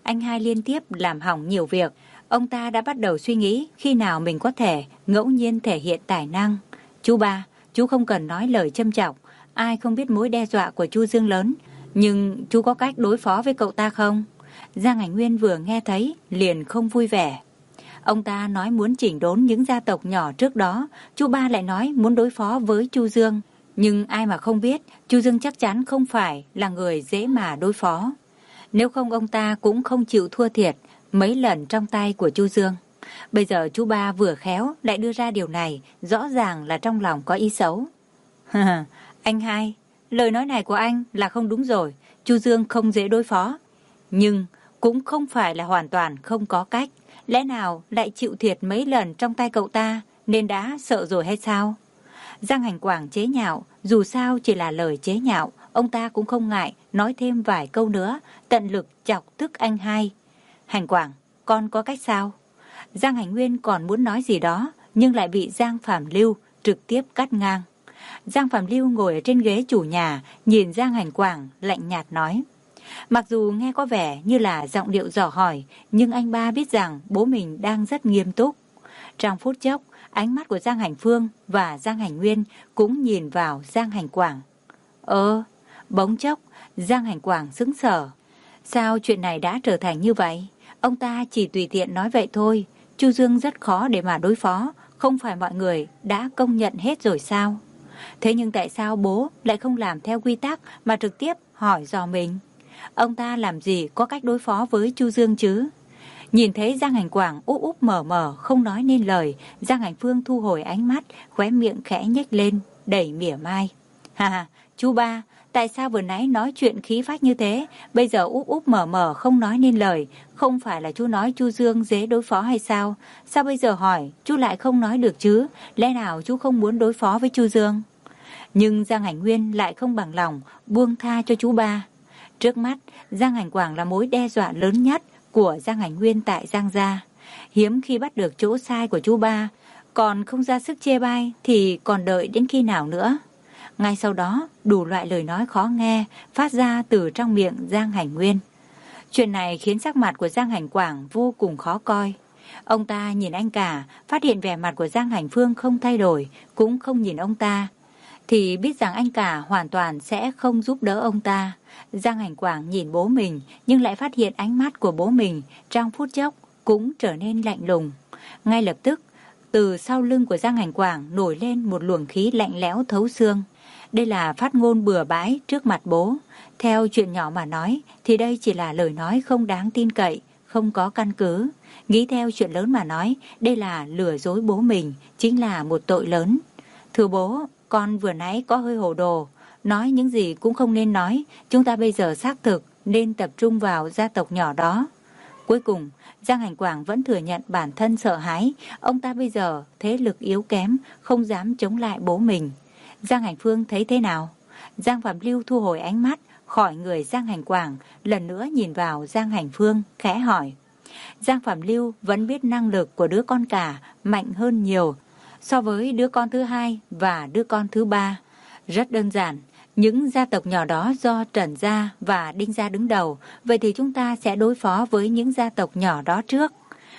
anh hai liên tiếp làm hỏng nhiều việc. Ông ta đã bắt đầu suy nghĩ khi nào mình có thể ngẫu nhiên thể hiện tài năng. Chú ba, chú không cần nói lời châm chọc. Ai không biết mối đe dọa của Chu Dương lớn. Nhưng chú có cách đối phó với cậu ta không? Giang Hành Nguyên vừa nghe thấy liền không vui vẻ. Ông ta nói muốn chỉnh đốn những gia tộc nhỏ trước đó. Chú ba lại nói muốn đối phó với Chu Dương. Nhưng ai mà không biết, Chu Dương chắc chắn không phải là người dễ mà đối phó. Nếu không ông ta cũng không chịu thua thiệt mấy lần trong tay của Chu Dương. Bây giờ chú ba vừa khéo lại đưa ra điều này, rõ ràng là trong lòng có ý xấu. Anh hai, lời nói này của anh là không đúng rồi. Chu Dương không dễ đối phó, nhưng cũng không phải là hoàn toàn không có cách. Lẽ nào lại chịu thiệt mấy lần trong tay cậu ta nên đã sợ rồi hay sao? Giang Hành Quảng chế nhạo, dù sao chỉ là lời chế nhạo, ông ta cũng không ngại nói thêm vài câu nữa, tận lực chọc tức anh hai. Hành Quảng, con có cách sao? Giang Hành Nguyên còn muốn nói gì đó, nhưng lại bị Giang Phạm Lưu trực tiếp cắt ngang. Giang Phạm Lưu ngồi ở trên ghế chủ nhà, nhìn Giang Hành Quảng lạnh nhạt nói. Mặc dù nghe có vẻ như là giọng điệu dò hỏi, nhưng anh ba biết rằng bố mình đang rất nghiêm túc. Trong phút chốc, ánh mắt của Giang Hành Phương và Giang Hành Nguyên cũng nhìn vào Giang Hành Quảng. Ơ, bỗng chốc, Giang Hành Quảng sững sờ. Sao chuyện này đã trở thành như vậy? Ông ta chỉ tùy tiện nói vậy thôi. Chu Dương rất khó để mà đối phó, không phải mọi người đã công nhận hết rồi sao? Thế nhưng tại sao bố lại không làm theo quy tắc mà trực tiếp hỏi dò mình? Ông ta làm gì có cách đối phó với Chu Dương chứ? Nhìn thấy Giang Hành Quảng úp úp mở mở không nói nên lời, Giang Hành Phương thu hồi ánh mắt, khóe miệng khẽ nhếch lên, đầy mỉa mai. Hà hà, chú ba, tại sao vừa nãy nói chuyện khí phách như thế, bây giờ úp úp mở mở không nói nên lời, không phải là chú nói Chu Dương dễ đối phó hay sao? Sao bây giờ hỏi, chú lại không nói được chứ? Lẽ nào chú không muốn đối phó với Chu Dương? Nhưng Giang Hành Nguyên lại không bằng lòng buông tha cho chú ba. Trước mắt, Giang Hành Quảng là mối đe dọa lớn nhất của Giang Hành Nguyên tại Giang gia. Hiếm khi bắt được chỗ sai của chú ba, còn không ra sức chê bai thì còn đợi đến khi nào nữa? Ngay sau đó, đủ loại lời nói khó nghe phát ra từ trong miệng Giang Hành Nguyên. Chuyện này khiến sắc mặt của Giang Hành Quảng vô cùng khó coi. Ông ta nhìn anh cả, phát hiện vẻ mặt của Giang Hành Phương không thay đổi, cũng không nhìn ông ta, thì biết rằng anh cả hoàn toàn sẽ không giúp đỡ ông ta. Giang Hành Quảng nhìn bố mình, nhưng lại phát hiện ánh mắt của bố mình trong phút chốc cũng trở nên lạnh lùng. Ngay lập tức, từ sau lưng của Giang Hành Quảng nổi lên một luồng khí lạnh lẽo thấu xương. Đây là phát ngôn bừa bãi trước mặt bố. Theo chuyện nhỏ mà nói, thì đây chỉ là lời nói không đáng tin cậy, không có căn cứ. Nghĩ theo chuyện lớn mà nói, đây là lừa dối bố mình, chính là một tội lớn. Thưa bố, con vừa nãy có hơi hồ đồ, nói những gì cũng không nên nói, chúng ta bây giờ xác thực nên tập trung vào gia tộc nhỏ đó. Cuối cùng, Giang Hành Quảng vẫn thừa nhận bản thân sợ hãi, ông ta bây giờ thế lực yếu kém, không dám chống lại bố mình. Giang Hành Phương thấy thế nào? Giang Phạm Lưu thu hồi ánh mắt khỏi người Giang Hành Quảng, lần nữa nhìn vào Giang Hành Phương, khẽ hỏi. Giang Phạm Lưu vẫn biết năng lực của đứa con cả mạnh hơn nhiều so với đứa con thứ hai và đứa con thứ ba. Rất đơn giản, những gia tộc nhỏ đó do Trần Gia và Đinh Gia đứng đầu, vậy thì chúng ta sẽ đối phó với những gia tộc nhỏ đó trước.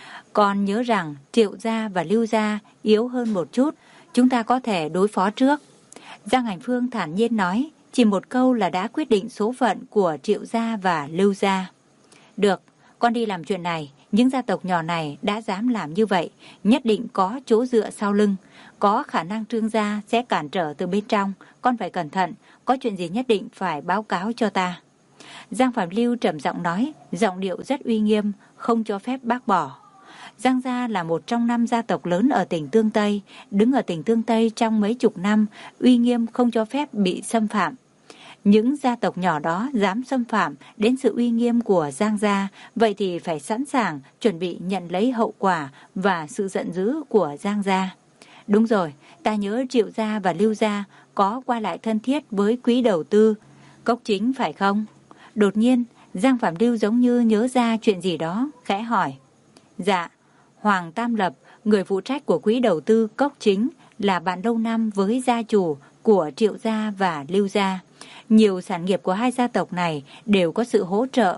Còn nhớ rằng Triệu Gia và Lưu Gia yếu hơn một chút, chúng ta có thể đối phó trước. Giang Hành Phương thản nhiên nói, chỉ một câu là đã quyết định số phận của Triệu Gia và Lưu Gia. Được, con đi làm chuyện này, những gia tộc nhỏ này đã dám làm như vậy, nhất định có chỗ dựa sau lưng. Có khả năng Trương Gia sẽ cản trở từ bên trong, con phải cẩn thận, có chuyện gì nhất định phải báo cáo cho ta. Giang Phạm Lưu trầm giọng nói, giọng điệu rất uy nghiêm, không cho phép bác bỏ. Giang Gia là một trong năm gia tộc lớn ở tỉnh Tương Tây, đứng ở tỉnh Tương Tây trong mấy chục năm, uy nghiêm không cho phép bị xâm phạm. Những gia tộc nhỏ đó dám xâm phạm đến sự uy nghiêm của Giang Gia, vậy thì phải sẵn sàng chuẩn bị nhận lấy hậu quả và sự giận dữ của Giang Gia. Đúng rồi, ta nhớ Triệu Gia và Lưu Gia có qua lại thân thiết với Quý đầu tư Cốc Chính phải không? Đột nhiên, Giang Phạm Lưu giống như nhớ ra chuyện gì đó, khẽ hỏi. Dạ, Hoàng Tam Lập, người phụ trách của Quý đầu tư Cốc Chính, là bạn lâu năm với gia chủ của Triệu Gia và Lưu Gia. Nhiều sản nghiệp của hai gia tộc này đều có sự hỗ trợ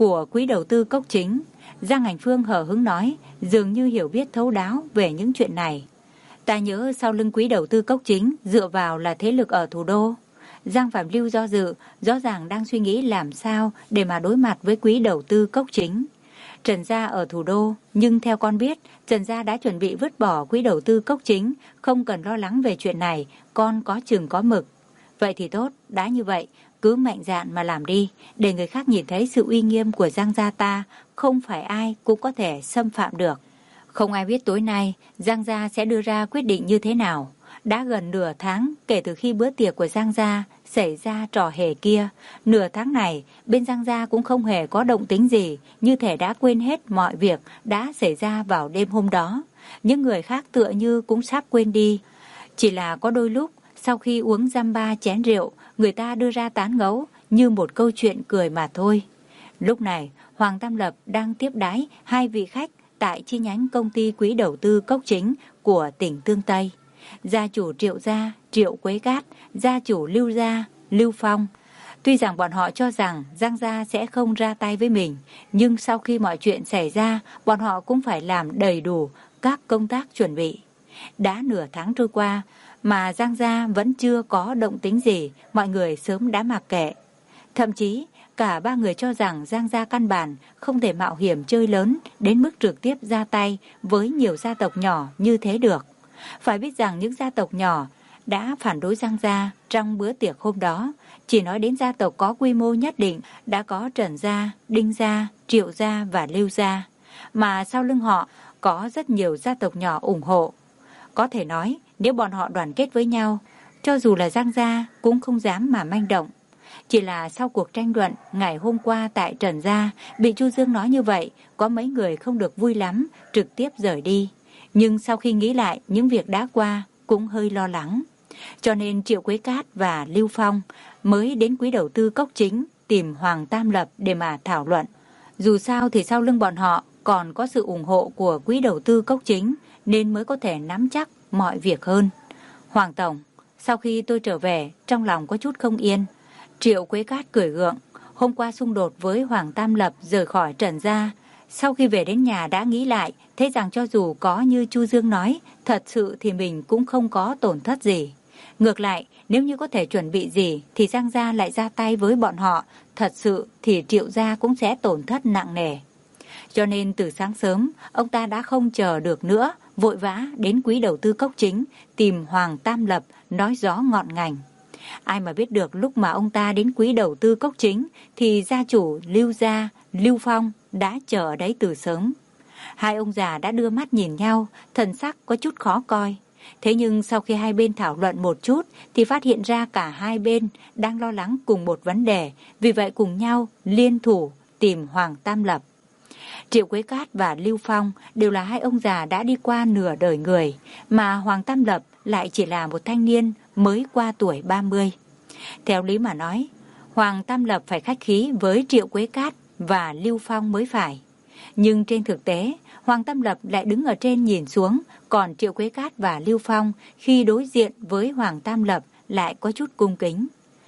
của quỹ đầu tư Cốc Chính. Giang Ảnh Phương hờ hững nói, dường như hiểu biết thấu đáo về những chuyện này. Ta nhớ sau lưng quỹ đầu tư Cốc Chính dựa vào là thế lực ở thủ đô. Giang Phạm Lưu do dự, rõ ràng đang suy nghĩ làm sao để mà đối mặt với quỹ đầu tư Cốc Chính. Trần gia ở thủ đô, nhưng theo con biết, Trần gia đã chuẩn bị vứt bỏ quỹ đầu tư Cốc Chính, không cần lo lắng về chuyện này, con có chừng có mực. Vậy thì tốt, đã như vậy, cứ mạnh dạn mà làm đi, để người khác nhìn thấy sự uy nghiêm của Giang gia ta, không phải ai cũng có thể xâm phạm được. Không ai biết tối nay Giang gia sẽ đưa ra quyết định như thế nào. Đã gần nửa tháng kể từ khi bữa tiệc của Giang gia xảy ra trò hề kia. Nửa tháng này, bên Giang gia cũng không hề có động tĩnh gì, như thể đã quên hết mọi việc đã xảy ra vào đêm hôm đó. Những người khác tựa như cũng sắp quên đi. Chỉ là có đôi lúc, sau khi uống dăm ba chén rượu, người ta đưa ra tán gẫu như một câu chuyện cười mà thôi. Lúc này, Hoàng Tam Lập đang tiếp đái hai vị khách tại chi nhánh công ty quỹ đầu tư Cốc Chính của tỉnh Tương Tây. Gia chủ Triệu gia, Triệu Quế Cát, gia chủ Lưu gia, Lưu Phong. Tuy rằng bọn họ cho rằng Giang gia sẽ không ra tay với mình, nhưng sau khi mọi chuyện xảy ra, bọn họ cũng phải làm đầy đủ các công tác chuẩn bị. Đã nửa tháng trôi qua, mà Giang gia vẫn chưa có động tĩnh gì, mọi người sớm đã mặc kệ. Thậm chí, cả ba người cho rằng Giang gia căn bản không thể mạo hiểm chơi lớn đến mức trực tiếp ra tay với nhiều gia tộc nhỏ như thế được. Phải biết rằng những gia tộc nhỏ đã phản đối Giang gia trong bữa tiệc hôm đó. Chỉ nói đến gia tộc có quy mô nhất định đã có Trần gia, Đinh gia, Triệu gia và Lưu gia. Mà sau lưng họ có rất nhiều gia tộc nhỏ ủng hộ. Có thể nói nếu bọn họ đoàn kết với nhau, cho dù là Giang gia cũng không dám mà manh động. Chỉ là sau cuộc tranh luận ngày hôm qua tại Trần gia, bị Chu Dương nói như vậy, có mấy người không được vui lắm, trực tiếp rời đi. Nhưng sau khi nghĩ lại những việc đã qua, cũng hơi lo lắng. Cho nên Triệu Quế Cát và Lưu Phong mới đến quỹ đầu tư Cốc Chính tìm Hoàng Tam Lập để mà thảo luận. Dù sao thì sau lưng bọn họ còn có sự ủng hộ của quỹ đầu tư Cốc Chính, nên mới có thể nắm chắc mọi việc hơn. Hoàng Tổng, sau khi tôi trở về, trong lòng có chút không yên. Triệu Quế Cát cười gượng. Hôm qua xung đột với Hoàng Tam Lập rời khỏi Trần gia. Sau khi về đến nhà đã nghĩ lại, thấy rằng cho dù có như Chu Dương nói, thật sự thì mình cũng không có tổn thất gì. Ngược lại, nếu như có thể chuẩn bị gì thì Giang gia lại ra tay với bọn họ, thật sự thì Triệu gia cũng sẽ tổn thất nặng nề. Cho nên từ sáng sớm, ông ta đã không chờ được nữa, vội vã đến quỹ đầu tư Cốc Chính tìm Hoàng Tam Lập nói gió ngọn ngành. Ai mà biết được lúc mà ông ta đến quỹ đầu tư Cốc Chính thì gia chủ Lưu gia, Lưu Phong đã chờ ở đấy từ sớm. Hai ông già đã đưa mắt nhìn nhau, thần sắc có chút khó coi. Thế nhưng sau khi hai bên thảo luận một chút thì phát hiện ra cả hai bên đang lo lắng cùng một vấn đề, vì vậy cùng nhau liên thủ tìm Hoàng Tam Lập. Triệu Quế Cát và Lưu Phong đều là hai ông già đã đi qua nửa đời người, mà Hoàng Tam Lập lại chỉ là một thanh niên mới qua tuổi ba mươi. Theo lý mà nói, Hoàng Tam Lập phải khách khí với Triệu Quế Cát và Lưu Phong mới phải. Nhưng trên thực tế, Hoàng Tam Lập lại đứng ở trên nhìn xuống, còn Triệu Quế Cát và Lưu Phong khi đối diện với Hoàng Tam Lập lại có chút cung kính.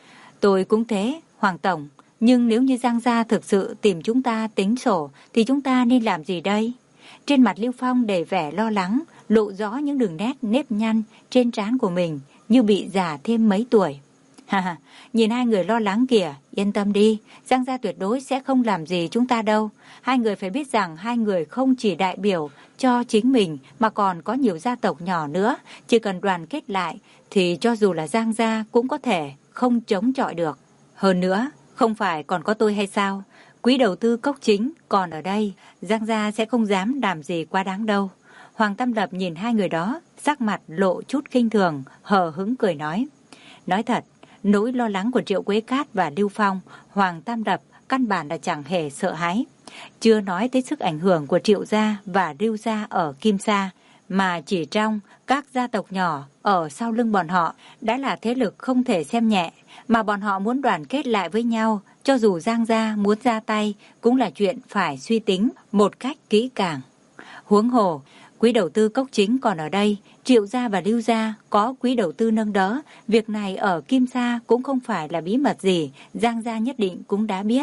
Tôi cũng thế, Hoàng Tổng, nhưng nếu như Giang gia thực sự tìm chúng ta tính sổ thì chúng ta nên làm gì đây? Trên mặt Lưu Phong đầy vẻ lo lắng, lộ rõ những đường nét nếp nhăn trên trán của mình như bị già thêm mấy tuổi. Ha ha, nhìn hai người lo lắng kìa, yên tâm đi, Giang gia tuyệt đối sẽ không làm gì chúng ta đâu. Hai người phải biết rằng hai người không chỉ đại biểu cho chính mình mà còn có nhiều gia tộc nhỏ nữa. Chỉ cần đoàn kết lại thì cho dù là Giang gia cũng có thể không chống chọi được. Hơn nữa, không phải còn có tôi hay sao? Quỹ đầu tư Cốc Chính còn ở đây, Giang gia sẽ không dám làm gì quá đáng đâu. Hoàng Tam Lập nhìn hai người đó, sắc mặt lộ chút khinh thường, hờ hững cười nói. Nói thật, nỗi lo lắng của Triệu Quế Cát và Lưu Phong, Hoàng Tam Lập căn bản là chẳng hề sợ hãi. Chưa nói tới sức ảnh hưởng của Triệu gia và Lưu gia ở Kim Sa, mà chỉ trong các gia tộc nhỏ ở sau lưng bọn họ đã là thế lực không thể xem nhẹ, mà bọn họ muốn đoàn kết lại với nhau, cho dù Giang gia muốn ra tay cũng là chuyện phải suy tính một cách kỹ càng. Huống hồ, quỹ đầu tư Cốc Chính còn ở đây, Triệu gia và Lưu gia có quỹ đầu tư nâng đỡ, việc này ở Kim Sa cũng không phải là bí mật gì, Giang gia nhất định cũng đã biết.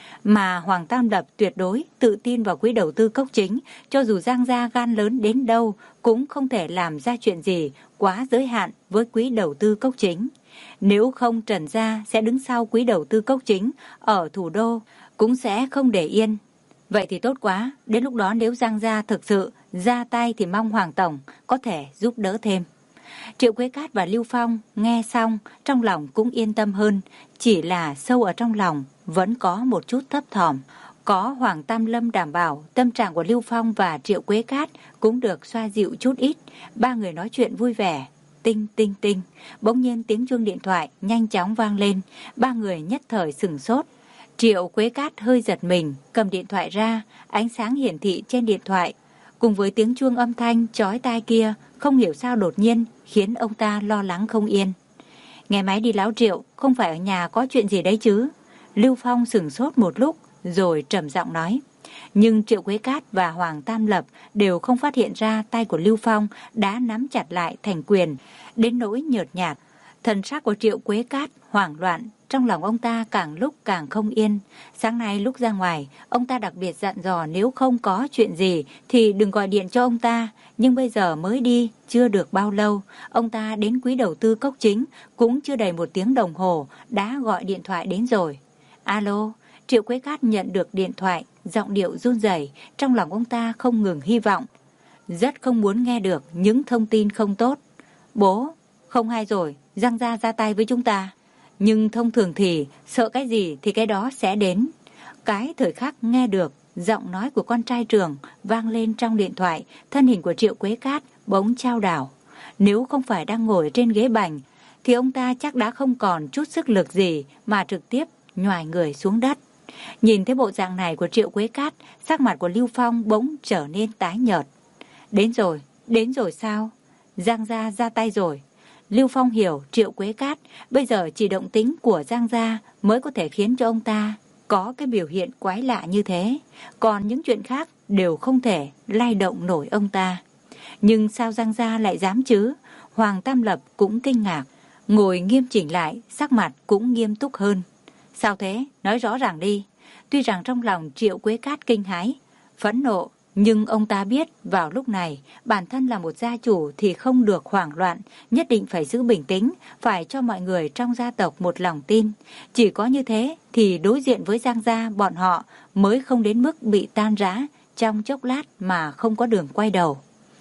Mà Hoàng Tam Lập tuyệt đối tự tin vào quỹ đầu tư Cốc Chính, cho dù Giang gia gan lớn đến đâu cũng không thể làm ra chuyện gì quá giới hạn với quỹ đầu tư Cốc Chính. Nếu không, Trần gia sẽ đứng sau quỹ đầu tư Cốc Chính ở thủ đô, cũng sẽ không để yên. Vậy thì tốt quá, đến lúc đó nếu Giang gia thực sự ra tay thì mong Hoàng Tổng có thể giúp đỡ thêm. Triệu Quế Cát và Lưu Phong nghe xong trong lòng cũng yên tâm hơn, chỉ là sâu ở trong lòng vẫn có một chút thấp thỏm. Có Hoàng Tam Lâm đảm bảo, tâm trạng của Lưu Phong và Triệu Quế Cát cũng được xoa dịu chút ít. Ba người nói chuyện vui vẻ. Tinh tinh tinh, bỗng nhiên tiếng chuông điện thoại nhanh chóng vang lên. Ba người nhất thời sửng sốt. Triệu Quế Cát hơi giật mình, cầm điện thoại ra, ánh sáng hiển thị trên điện thoại cùng với tiếng chuông âm thanh chói tai kia, không hiểu sao đột nhiên khiến ông ta lo lắng không yên. Nghe máy đi Lão Triệu, không phải ở nhà có chuyện gì đấy chứ? Lưu Phong sửng sốt một lúc rồi trầm giọng nói. Nhưng Triệu Quế Cát và Hoàng Tam Lập đều không phát hiện ra tay của Lưu Phong đã nắm chặt lại thành quyền, đến nỗi nhợt nhạt. Thần sắc của Triệu Quế Cát hoảng loạn, trong lòng ông ta càng lúc càng không yên. Sáng nay lúc ra ngoài, ông ta đặc biệt dặn dò nếu không có chuyện gì thì đừng gọi điện cho ông ta. Nhưng bây giờ mới đi, chưa được bao lâu, ông ta đến quỹ đầu tư Cốc Chính, cũng chưa đầy một tiếng đồng hồ, đã gọi điện thoại đến rồi. Alo, Triệu Quế Cát nhận được điện thoại, giọng điệu run rẩy, trong lòng ông ta không ngừng hy vọng. Rất không muốn nghe được những thông tin không tốt. Bố, không hay rồi, Giang gia ra tay với chúng ta. Nhưng thông thường thì sợ cái gì thì cái đó sẽ đến. Cái thời khắc nghe được giọng nói của con trai trưởng vang lên trong điện thoại, thân hình của Triệu Quế Cát bỗng chao đảo. Nếu không phải đang ngồi trên ghế bành thì ông ta chắc đã không còn chút sức lực gì mà trực tiếp nhoài người xuống đất. Nhìn thấy bộ dạng này của Triệu Quế Cát, sắc mặt của Lưu Phong bỗng trở nên tái nhợt. Đến rồi, đến rồi sao? Giang gia ra tay rồi. Lưu Phong hiểu Triệu Quế Cát bây giờ chỉ động tĩnh của Giang gia mới có thể khiến cho ông ta có cái biểu hiện quái lạ như thế. Còn những chuyện khác đều không thể lay động nổi ông ta. Nhưng sao Giang gia lại dám chứ? Hoàng Tam Lập cũng kinh ngạc, ngồi nghiêm chỉnh lại, sắc mặt cũng nghiêm túc hơn. Sao thế? Nói rõ ràng đi. Tuy rằng trong lòng Triệu Quế Cát kinh hãi, phẫn nộ, nhưng ông ta biết vào lúc này bản thân là một gia chủ thì không được hoảng loạn, nhất định phải giữ bình tĩnh, phải cho mọi người trong gia tộc một lòng tin. Chỉ có như thế thì đối diện với Giang gia bọn họ mới không đến mức bị tan rã trong chốc lát mà không có đường quay đầu.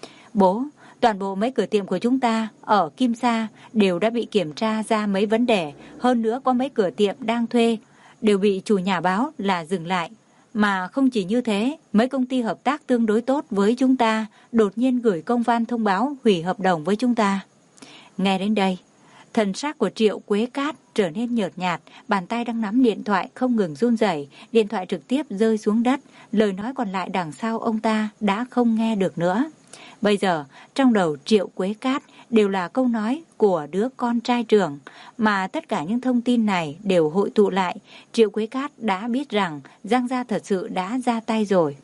Bố, toàn bộ mấy cửa tiệm của chúng ta ở Kim Sa đều đã bị kiểm tra ra mấy vấn đề, hơn nữa có mấy cửa tiệm đang thuê đều bị chủ nhà báo là dừng lại. Mà không chỉ như thế, mấy công ty hợp tác tương đối tốt với chúng ta đột nhiên gửi công văn thông báo hủy hợp đồng với chúng ta. Nghe đến đây, thần sắc của Triệu Quế Cát trở nên nhợt nhạt, bàn tay đang nắm điện thoại không ngừng run rẩy, điện thoại trực tiếp rơi xuống đất, lời nói còn lại đằng sau ông ta đã không nghe được nữa. Bây giờ, trong đầu Triệu Quế Cát đều là câu nói của đứa con trai trưởng, mà tất cả những thông tin này đều hội tụ lại. Triệu Quế Cát đã biết rằng Giang gia thật sự đã ra tay rồi.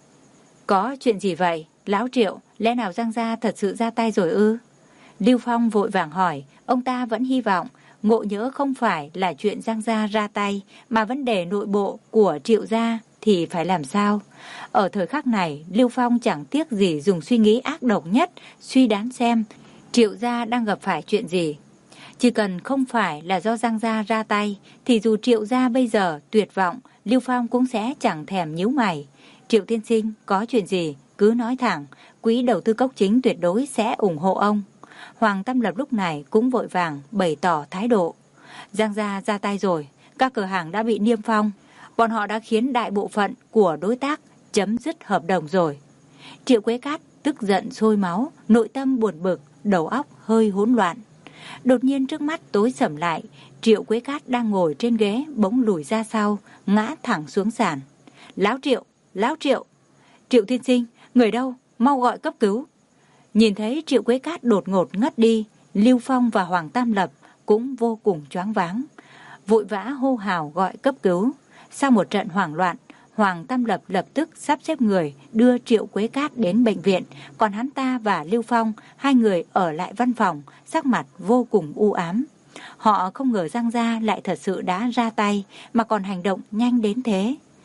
Có chuyện gì vậy? Lão Triệu, lẽ nào Giang gia thật sự ra tay rồi ư? Lưu Phong vội vàng hỏi, ông ta vẫn hy vọng ngộ nhỡ không phải là chuyện Giang gia ra tay, mà vấn đề nội bộ của Triệu gia thì phải làm sao? Ở thời khắc này, Lưu Phong chẳng tiếc gì dùng suy nghĩ ác độc nhất, suy đoán xem Triệu gia đang gặp phải chuyện gì. Chỉ cần không phải là do Giang gia ra tay, thì dù Triệu gia bây giờ tuyệt vọng, Lưu Phong cũng sẽ chẳng thèm nhíu mày. Triệu tiên sinh, có chuyện gì, cứ nói thẳng, quỹ đầu tư Cốc Chính tuyệt đối sẽ ủng hộ ông. Hoàng Tam Lập lúc này cũng vội vàng bày tỏ thái độ. Giang gia ra tay rồi, các cửa hàng đã bị niêm phong. Bọn họ đã khiến đại bộ phận của đối tác chấm dứt hợp đồng rồi. Triệu Quế Cát tức giận sôi máu, nội tâm buồn bực, đầu óc hơi hỗn loạn. Đột nhiên trước mắt tối sầm lại, Triệu Quế Cát đang ngồi trên ghế bỗng lùi ra sau, ngã thẳng xuống sàn. Lão Triệu, Lão Triệu, Triệu tiên sinh, người đâu, mau gọi cấp cứu. Nhìn thấy Triệu Quế Cát đột ngột ngất đi, Lưu Phong và Hoàng Tam Lập cũng vô cùng choáng váng, vội vã hô hào gọi cấp cứu. Sau một trận hoảng loạn, Hoàng Tam Lập lập tức sắp xếp người đưa Triệu Quế Cát đến bệnh viện, còn hắn ta và Lưu Phong, hai người ở lại văn phòng, sắc mặt vô cùng u ám. Họ không ngờ Giang gia lại thật sự đã ra tay, mà còn hành động nhanh đến thế.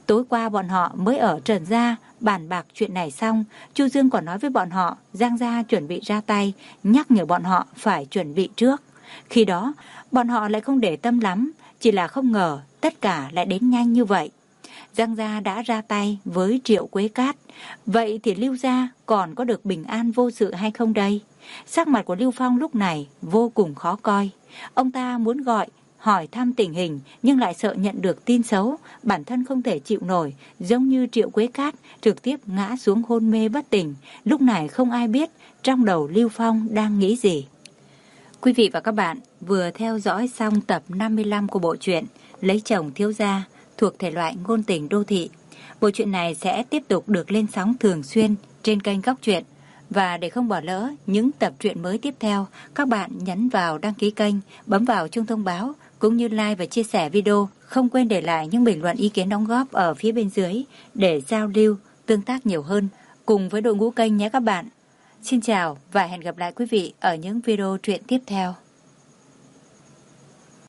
Tối qua bọn họ mới ở Trần gia bàn bạc chuyện này xong, Chu Dương còn nói với bọn họ Giang gia chuẩn bị ra tay, nhắc nhở bọn họ phải chuẩn bị trước. Khi đó, bọn họ lại không để tâm lắm, chỉ là không ngờ tất cả lại đến nhanh như vậy. Giang gia đã ra tay với Triệu Quế Cát, vậy thì Lưu gia còn có được bình an vô sự hay không đây? Sắc mặt của Lưu Phong lúc này vô cùng khó coi. Ông ta muốn gọi, hỏi thăm tình hình nhưng lại sợ nhận được tin xấu, bản thân không thể chịu nổi, giống như Triệu Quế Cát trực tiếp ngã xuống hôn mê bất tỉnh. Lúc này không ai biết trong đầu Lưu Phong đang nghĩ gì. Quý vị và các bạn vừa theo dõi xong tập năm mươi lăm của bộ truyện Lấy chồng thiếu gia thuộc thể loại ngôn tình đô thị. Bộ truyện này sẽ tiếp tục được lên sóng thường xuyên trên kênh Góc Truyện. Và để không bỏ lỡ những tập truyện mới tiếp theo, các bạn nhấn vào đăng ký kênh, bấm vào chuông thông báo, cũng như like và chia sẻ video. Không quên để lại những bình luận ý kiến đóng góp ở phía bên dưới để giao lưu, tương tác nhiều hơn cùng với đội ngũ kênh nhé các bạn. Xin chào và hẹn gặp lại quý vị ở những video truyện tiếp theo.